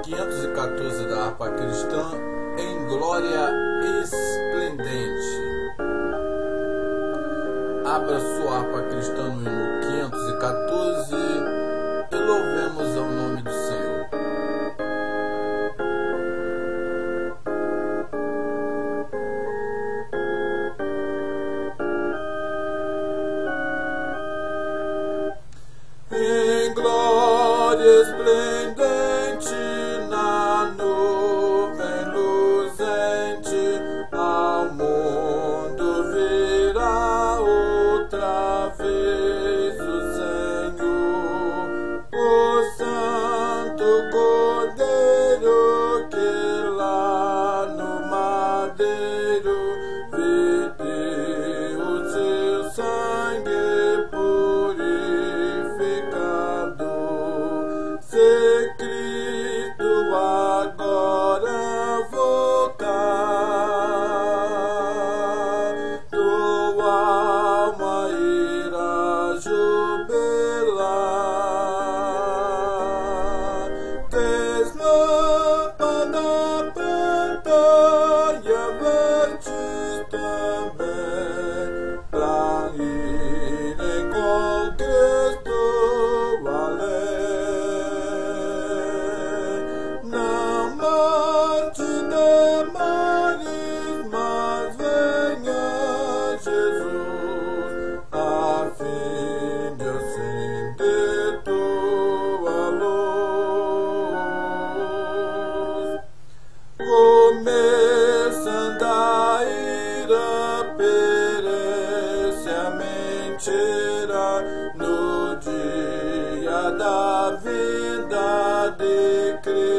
514 da harpa cristã, em glória esplendente. Abra sua harpa cristã no hino 514 e louvemos ao nome do Senhor. Em glória esplendente, na nuvem luzente, ao mundo virá outra vez o Senhor, o Santo Cordeiro que lá no madeiro verteu seu sangue purificador. Se Cristo agora voltar, tua alma irá jubilar. Deslâmpada pantalla verdes também, pra ir com Cristo além. Não marte demores, mas venha Jesus, a fim de acender tua luz. Começando a ira, perece a mentira no dia da vinda de Cristo.